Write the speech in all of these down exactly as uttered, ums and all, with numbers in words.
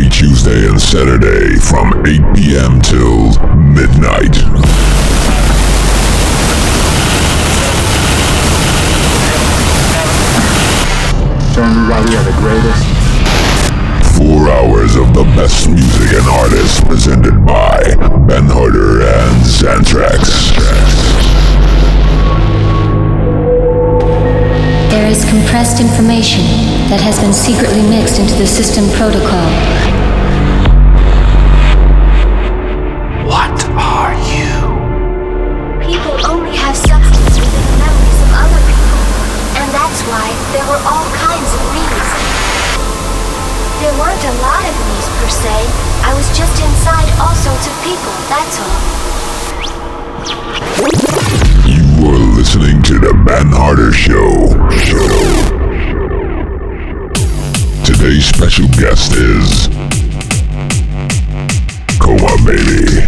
every Tuesday and Saturday from eight p.m. till midnight. Show everybody you're the greatest. Four hours of the best music and artists presented by Ben Harder and Xantrax. There is compressed information that has been secretly mixed into the system protocol. What are you? People only have substance within the memories of other people, and that's why there were all kinds of me's. There weren't a lot of me's per se. I was just inside all sorts of people, that's all. You are listening to the Ben Harder Show. Show. Today's special guest is Coma Baby.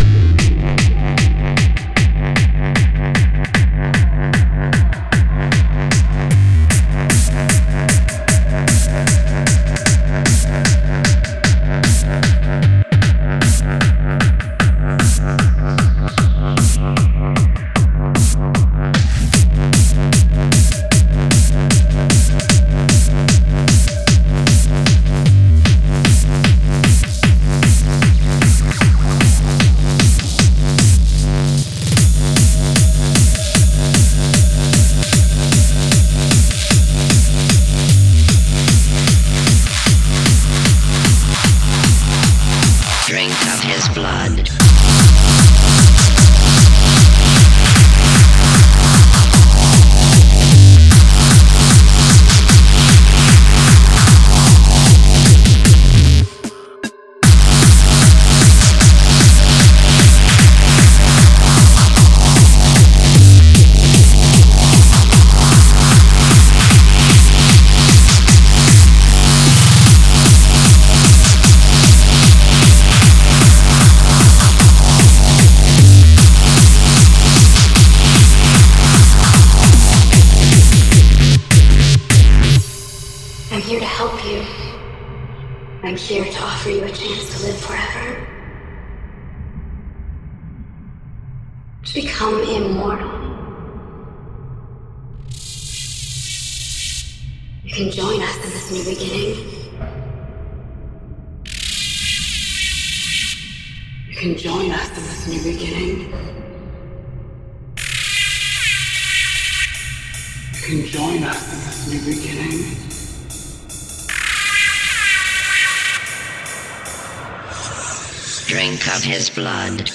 Drink of his blood.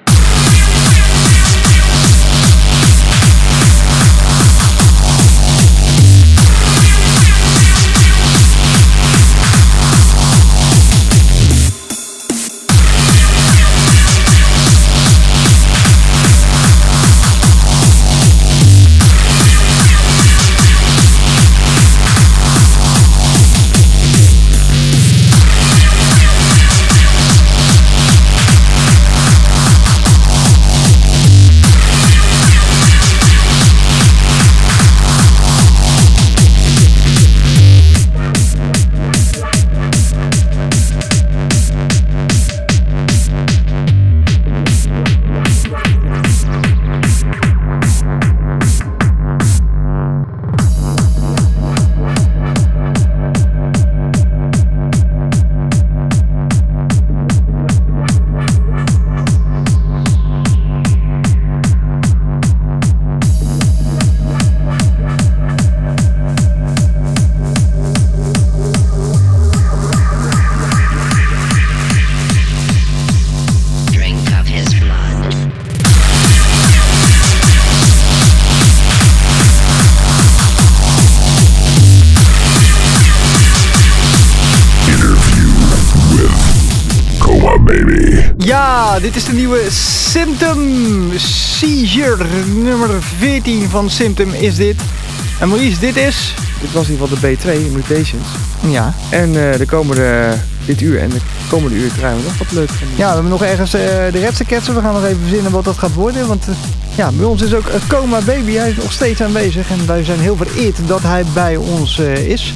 Ja, dit is de nieuwe Symptom Seizure, nummer veertien van Symptom is dit. En Maurice, dit is... Dit was in ieder geval de B twee, Mutations. Ja. En uh, de komende, dit uur en de komende uur draaien we nog wat leuk van. Ja, we hebben nog ergens uh, de redste ketsen. We gaan nog even verzinnen wat dat gaat worden. Want uh, ja, bij ons is ook uh, Coma Baby, hij is nog steeds aanwezig. En wij zijn heel vereerd dat hij bij ons uh, is.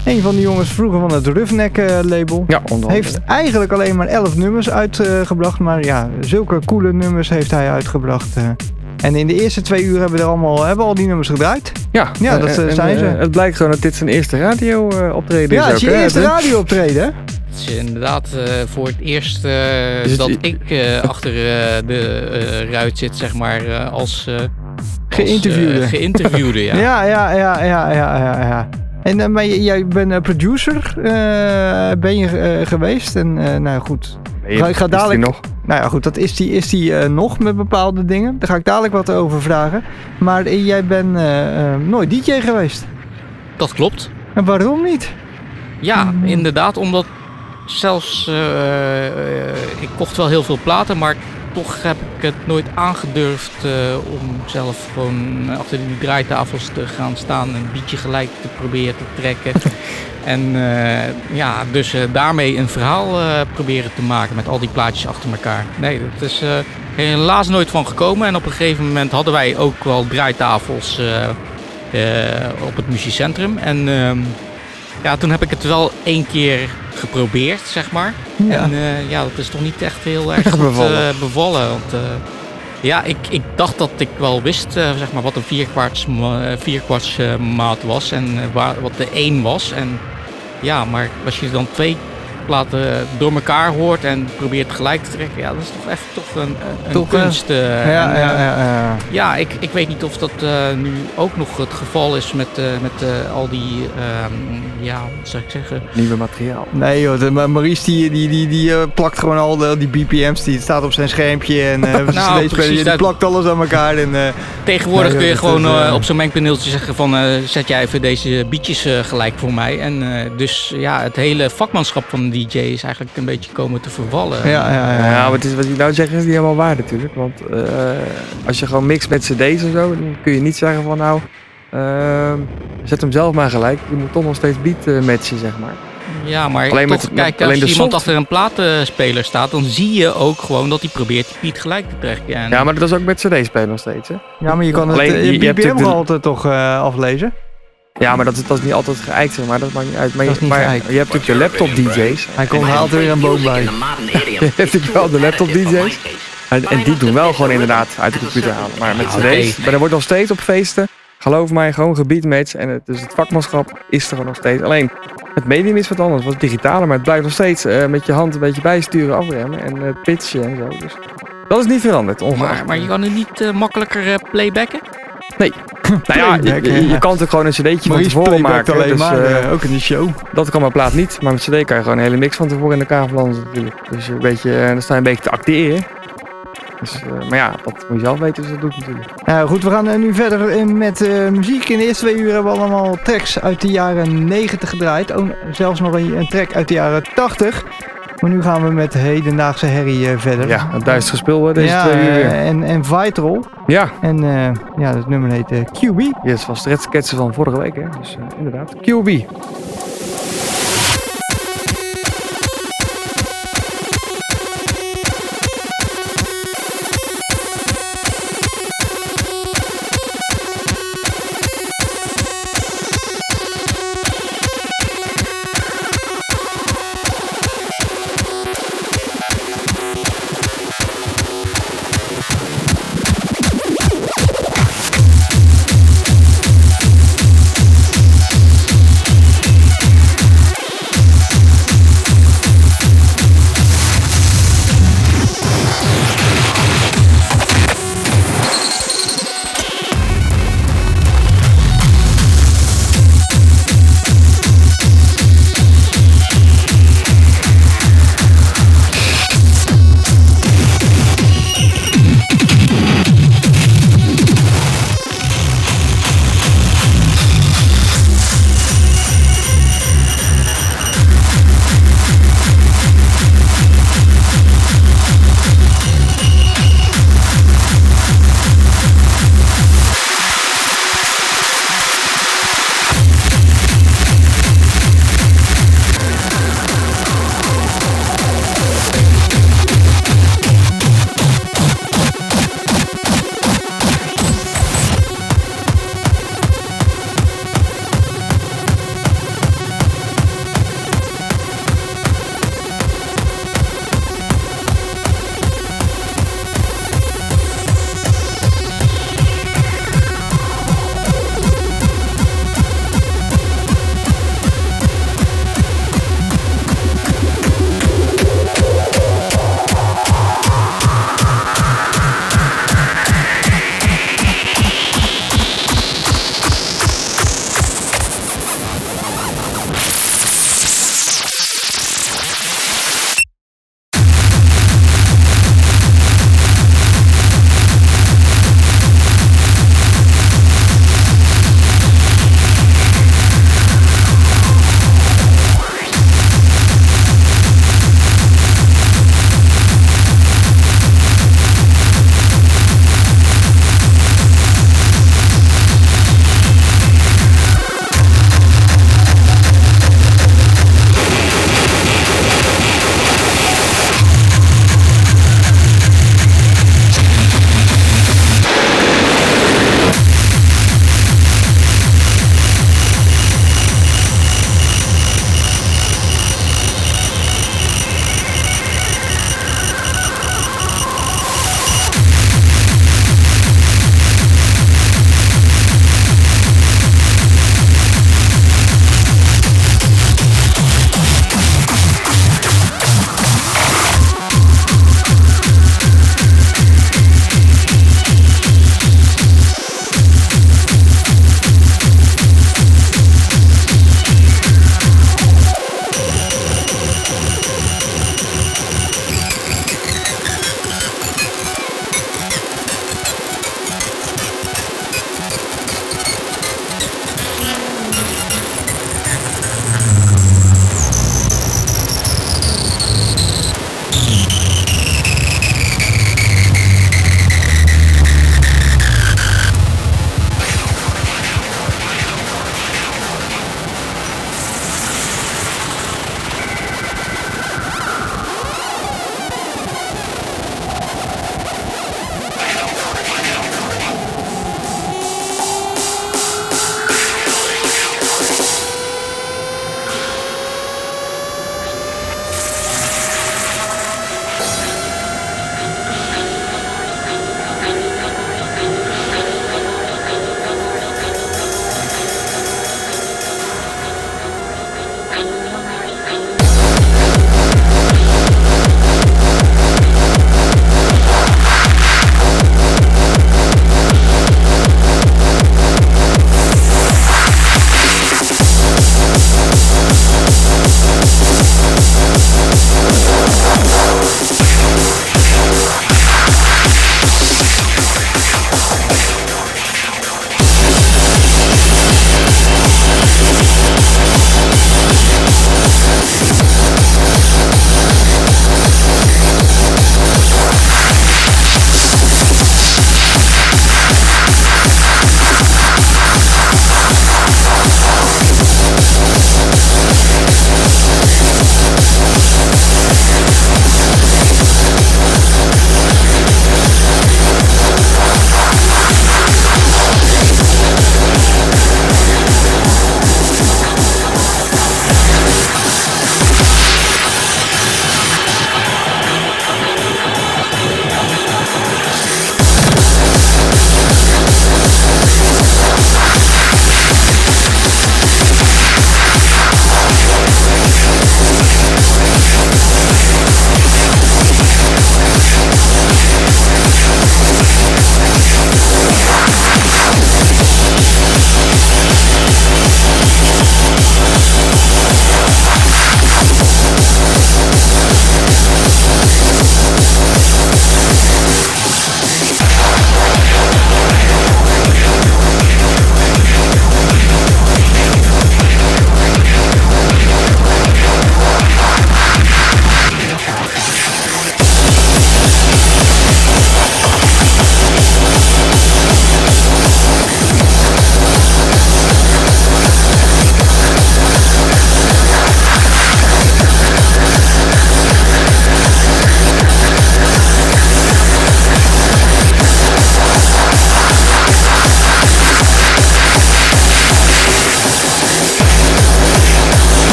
Een van de jongens vroeger van het Roughneck uh, label. Ja, onder andere. Heeft eigenlijk alleen maar elf nummers uitgebracht. Uh, maar ja, zulke coole nummers heeft hij uitgebracht. Uh. En in de eerste twee uur hebben we er allemaal hebben al die nummers gedraaid. Ja, ja dat uh, en, zijn ze. Uh, het blijkt gewoon dat dit zijn eerste radio uh, optreden ja, is. Ja, het is je eerste hè? radio optreden, hè? Het is inderdaad uh, voor het eerst uh, dus dat het... ik uh, achter uh, de uh, ruit zit, zeg maar, uh, als... Uh, geïnterviewde. Uh, geïnterviewde, ja. ja, ja, ja, ja, ja, ja, ja. En uh, maar jij bent een producer, uh, ben je uh, geweest. En uh, nou goed, je, ga, ik ga dadelijk... nog? Nou ja goed, dat is die, is die uh, nog met bepaalde dingen. Daar ga ik dadelijk wat over vragen. Maar uh, jij bent uh, uh, nooit D J geweest. Dat klopt. En waarom niet? Ja, hmm. inderdaad, omdat zelfs... Uh, uh, ik kocht wel heel veel platen, maar... Toch heb ik het nooit aangedurfd uh, om zelf gewoon achter die draaitafels te gaan staan en een beatje gelijk te proberen te trekken. en uh, ja, dus uh, daarmee een verhaal uh, proberen te maken met al die plaatjes achter elkaar. Nee, dat is uh, helaas nooit van gekomen. En op een gegeven moment hadden wij ook wel draaitafels uh, uh, op het muziekcentrum. En uh, ja, toen heb ik het wel één keer geprobeerd, zeg maar. Ja. En uh, ja, dat is toch niet echt heel erg goed bevallen. Uh, bevallen want uh, ja, ik, ik dacht dat ik wel wist, uh, zeg maar, wat een vierkwarts, uh, vierkwarts uh, maat was en uh, waar, wat de één was. En ja, maar als je dan twee platen door elkaar hoort en probeert gelijk te trekken, ja, dat is toch echt toch een, een toch, kunst. Uh, ja, en, uh, ja, ja, ja. ja ik, ik weet niet of dat uh, nu ook nog het geval is met, uh, met uh, al die, um, ja, wat zou ik zeggen? Nieuwe materiaal. Nee joh, de, Maurice die, die, die, die uh, plakt gewoon al de, die B P M's, die staat op zijn schermpje en uh, nou, precies, die plakt alles aan elkaar. En, uh, tegenwoordig nou, kun je gewoon is, uh, op zo'n mengpaneeltje zeggen van uh, zet jij even deze beatjes uh, gelijk voor mij. En uh, dus ja, het hele vakmanschap van de D J is eigenlijk een beetje komen te vervallen. Ja, ja, ja. ja, ja maar het is, wat je nou zegt is niet helemaal waar natuurlijk. Want uh, als je gewoon mixt met cd's en zo, dan kun je niet zeggen van nou, uh, zet hem zelf maar gelijk. Je moet toch nog steeds beat uh, matchen, zeg maar. Ja, maar alleen toch, met, kijk, met, als iemand soft... achter een platenspeler staat, dan zie je ook gewoon dat hij probeert die beat gelijk te trekken. En... Ja, maar dat is ook met cd-spelen nog steeds, hè? Ja, maar je kan alleen, het uh, B P M altijd toch uh, aflezen. Ja, maar dat is, dat is niet altijd geëikt, zeg maar. Dat maakt niet uit. Maar, dat is niet maar geëikt. je hebt natuurlijk de laptop-D J's. Hij komt haalt er weer een boom bij. Je hebt natuurlijk wel de laptop-D J's. En, en die doen wel gewoon inderdaad uit de computer halen. Maar met cd's, okay. Maar er wordt nog steeds op feesten, geloof mij, gewoon gebeatmatcht. En het, dus het vakmanschap is er gewoon nog steeds. Alleen, het medium is wat anders. Het was digitaler, maar het blijft nog steeds uh, met je hand een beetje bijsturen, afremmen en uh, pitchen en zo. Dus dat is niet veranderd, ongeveer. Maar, maar je kan het niet uh, makkelijker uh, playbacken? Nee. nou ja, je, je, je kan natuurlijk gewoon een cd'tje van tevoren maken. Alleen dus, maar, uh, ook in de show. Dat kan mijn plaat niet, maar met cd kan je gewoon een hele mix van tevoren in elkaar verlanden natuurlijk. Dus een beetje, uh, dan sta je een beetje te acteren. Dus, uh, maar ja, dat moet je zelf weten, dus dat doe ik natuurlijk. Uh, goed, we gaan uh, nu verder in met uh, muziek. In de eerste twee uur hebben we allemaal tracks uit de jaren negentig gedraaid. Oh, zelfs nog een, een track uit de jaren tachtig. Maar nu gaan we met hedendaagse herrie uh, verder. Ja, het duistere spul deze ja, twee uur weer. Uh, en, en Vital. Ja. En uh, ja, het nummer heet uh, Q B. Ja, het was de redsketsen van vorige week, hè. Dus uh, inderdaad, Q B.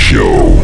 show.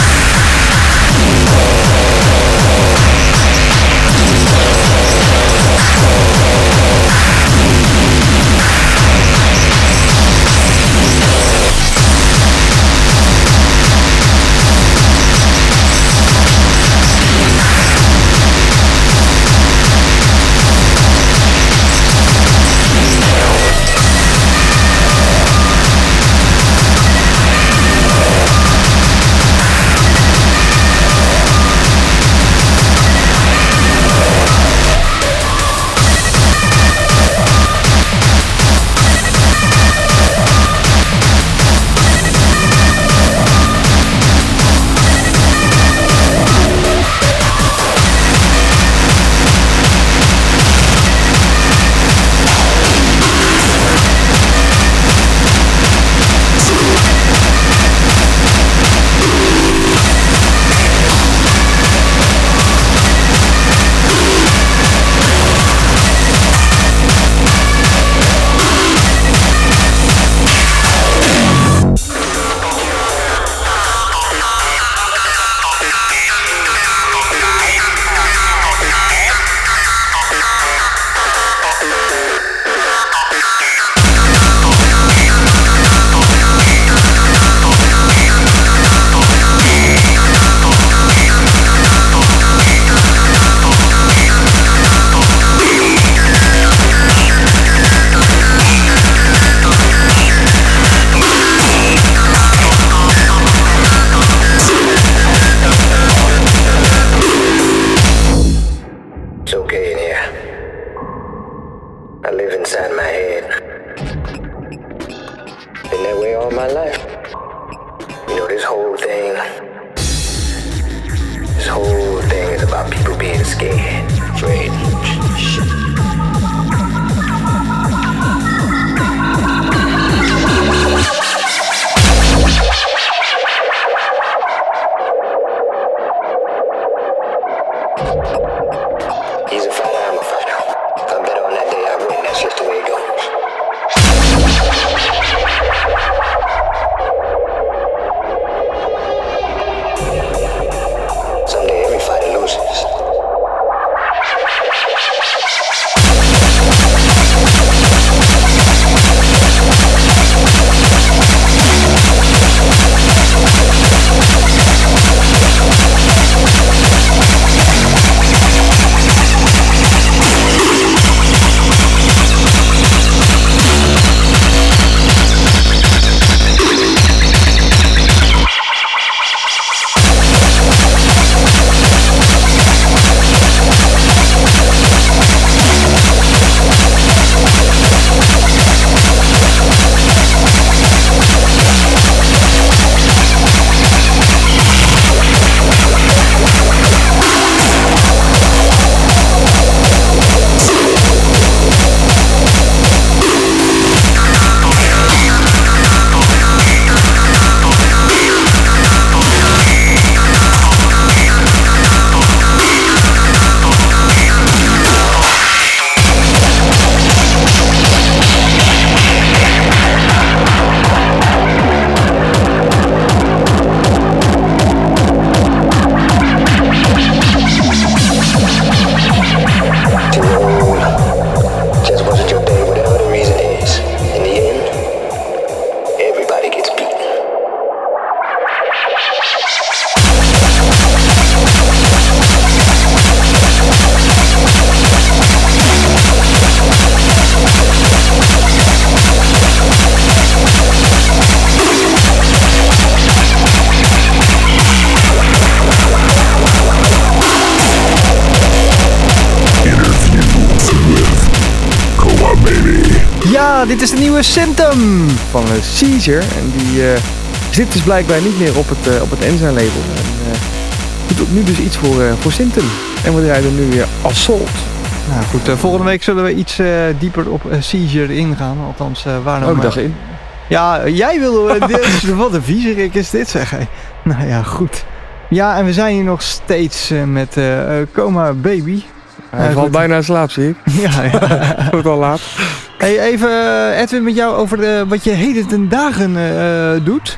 Ja, dit is de nieuwe Symptom van uh, Seizure. En die uh, zit dus blijkbaar niet meer op het, uh, op het Ensign label. En uh, doet nu dus iets voor, uh, voor Symptom. En we rijden nu weer Assault. Nou goed, uh, volgende week zullen we iets uh, dieper op uh, Seizure ingaan. Althans, uh, waar nou Ook dag in. Ja, jij wilde... Uh, dit, wat een viezerik is dit, zeg hij. Nou ja, goed. Ja, en we zijn hier nog steeds uh, met uh, uh, Coma Baby. Hij uh, valt bijna in slaap, zie ik. Ja, ja. Het wordt al laat. Hey, even uh, Edwin met jou over de, wat je heden ten dagen uh, doet.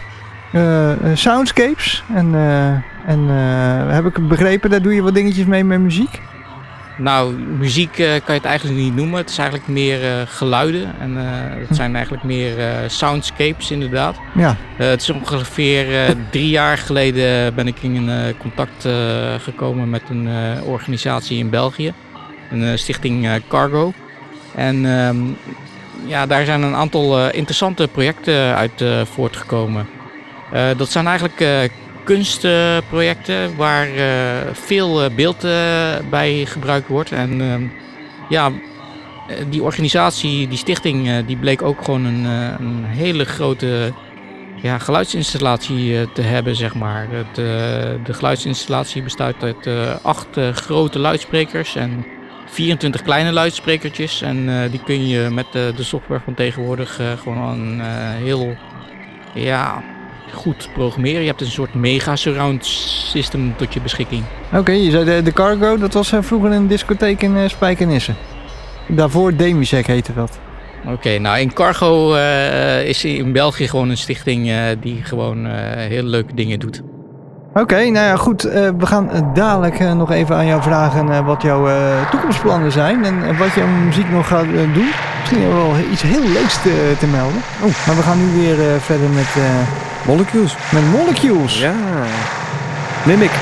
uh, soundscapes. En, uh, en uh, heb ik begrepen, daar doe je wat dingetjes mee met muziek? Nou, muziek uh, kan je het eigenlijk niet noemen. Het is eigenlijk meer uh, geluiden. En uh, het zijn eigenlijk meer uh, soundscapes inderdaad. Ja. Uh, het is ongeveer uh, drie jaar geleden ben ik in uh, contact uh, gekomen met een uh, organisatie in België. Een uh, stichting uh, Cargo. En um, ja, daar zijn een aantal uh, interessante projecten uit uh, voortgekomen. Uh, dat zijn eigenlijk uh, kunstprojecten waar uh, veel uh, beeld uh, bij gebruikt wordt. En uh, ja, die organisatie, die stichting, uh, die bleek ook gewoon een, uh, een hele grote ja, geluidsinstallatie uh, te hebben, zeg maar. Het, uh, de geluidsinstallatie bestaat uit uh, acht uh, grote luidsprekers en vierentwintig kleine luidsprekertjes. En uh, die kun je met uh, de software van tegenwoordig uh, gewoon uh, heel ja, goed programmeren. Je hebt een soort mega surround system tot je beschikking. Oké, okay, je zei de, de Cargo, dat was uh, vroeger een discotheek in uh, Spijkenisse. Daarvoor Demisec heette dat. Oké, okay, nou in Cargo uh, is in België gewoon een stichting uh, die gewoon uh, hele leuke dingen doet. Oké, okay, nou ja goed, uh, we gaan uh, dadelijk uh, nog even aan jou vragen uh, wat jouw uh, toekomstplannen zijn en uh, wat je aan muziek nog gaat uh, doen. Misschien wel iets heel leuks te, te melden. Oh, maar we gaan nu weer uh, verder met... Uh, Molecules. Met Molecules. Ja. Mimic.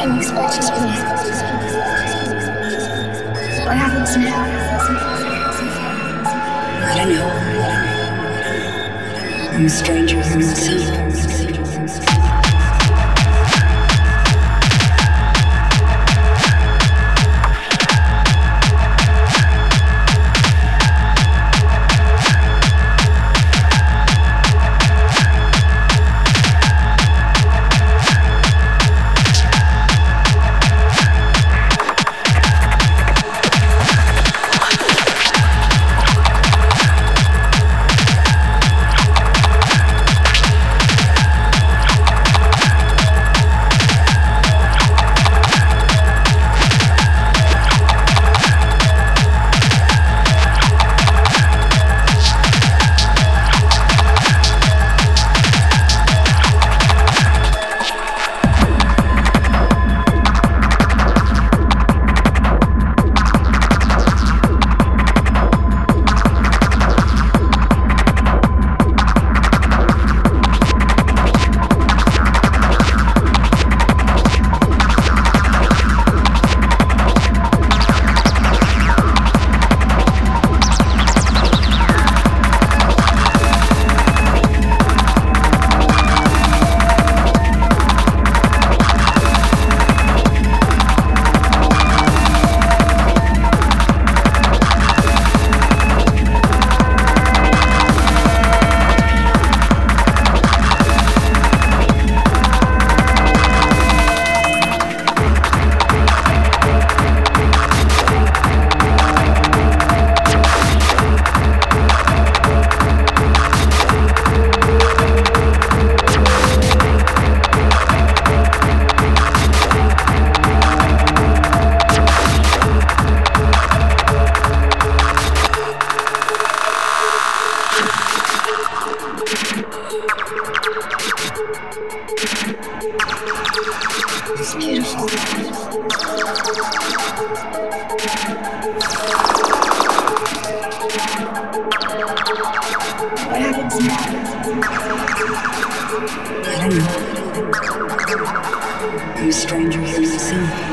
unexpectedly. What happens now? I don't know. I'm a stranger from the sun. It's beautiful. What happens now? I don't know. I'm a stranger from the sun.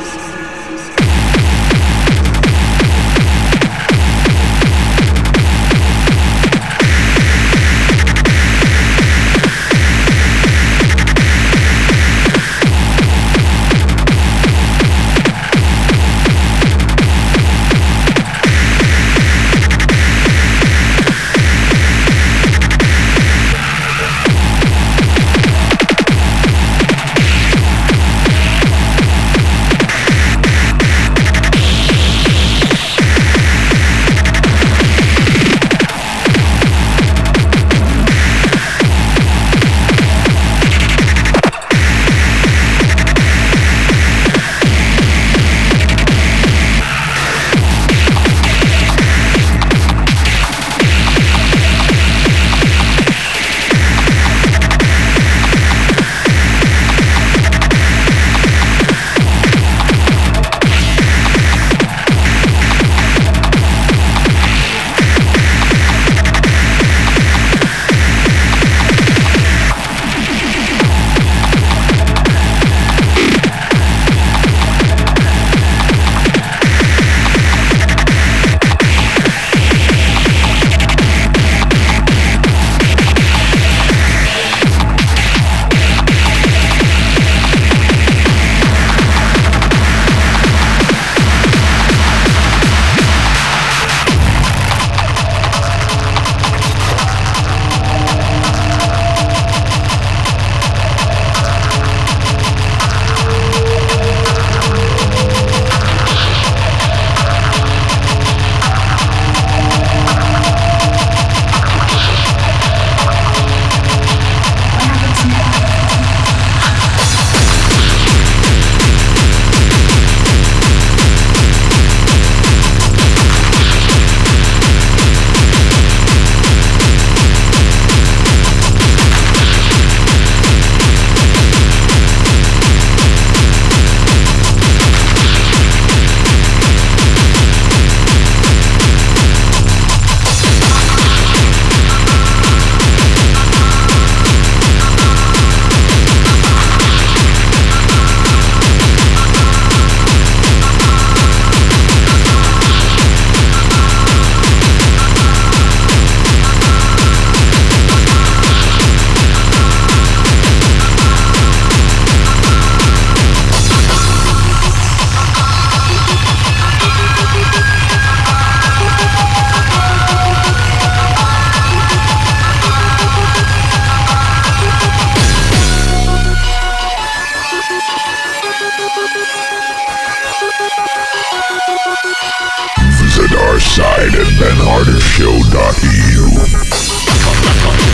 Visit our site at ben harder show dot e u.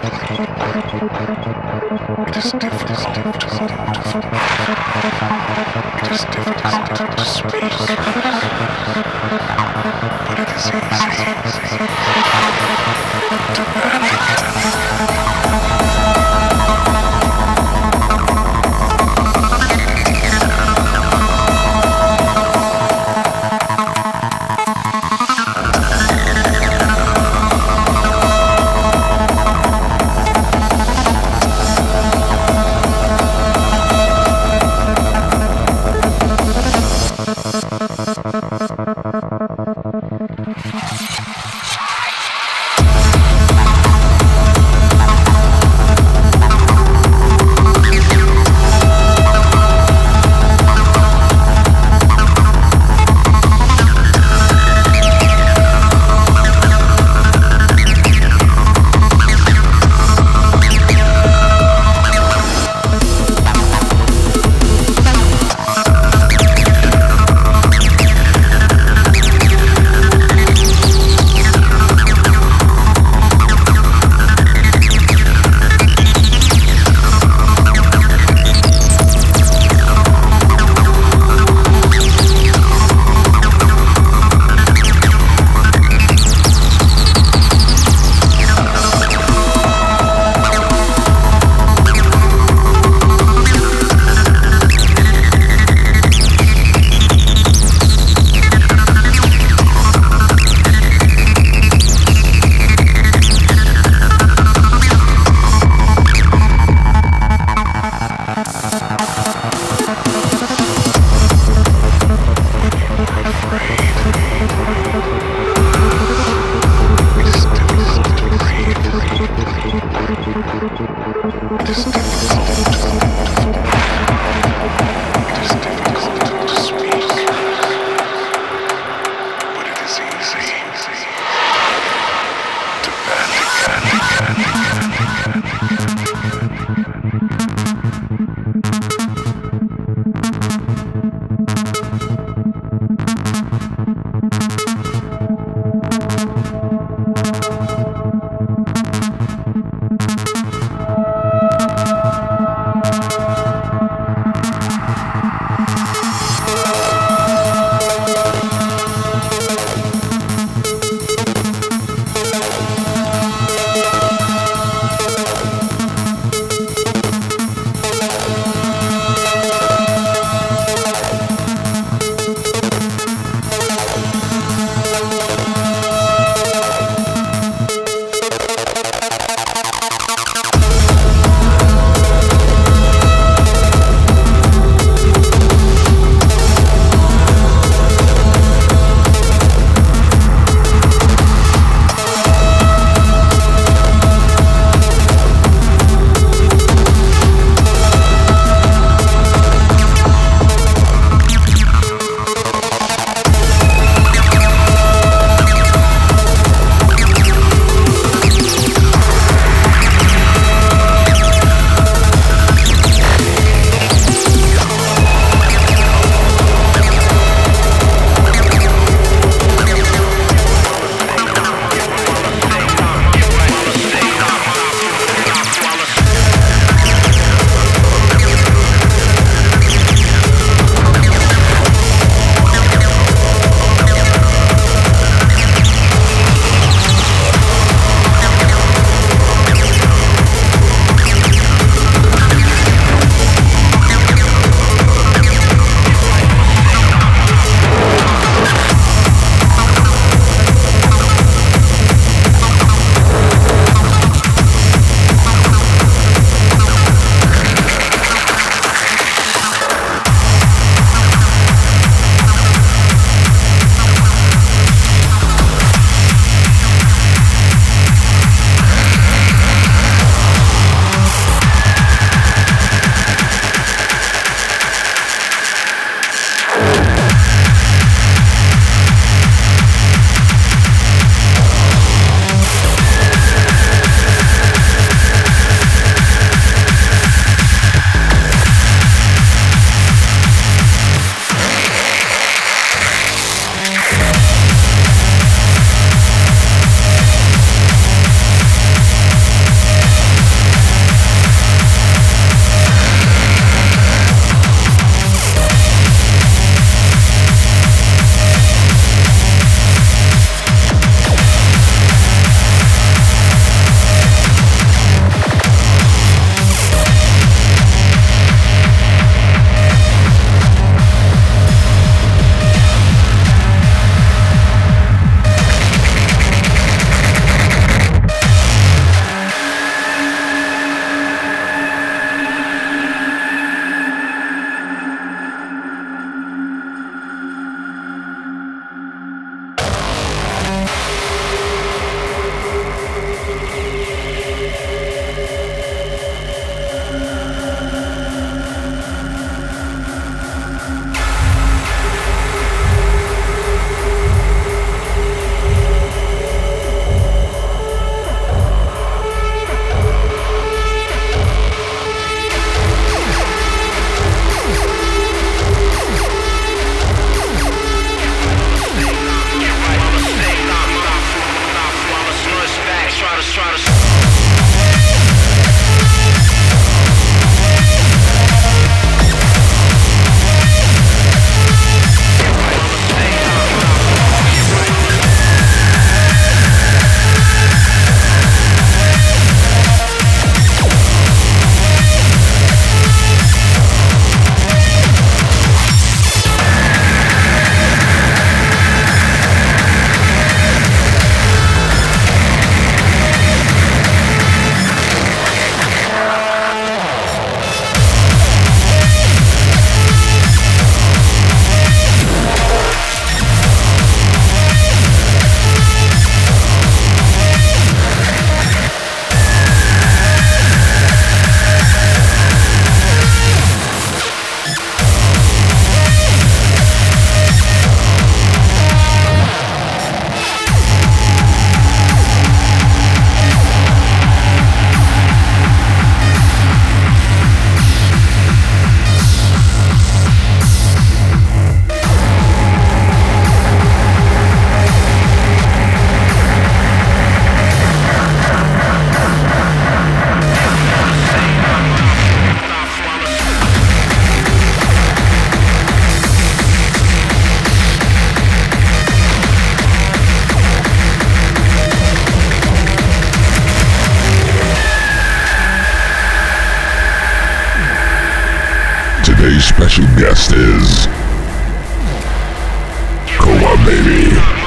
It is difficult to move. It is difficult to speak. But it is easy to bend. Today's special guest is Koa Baby.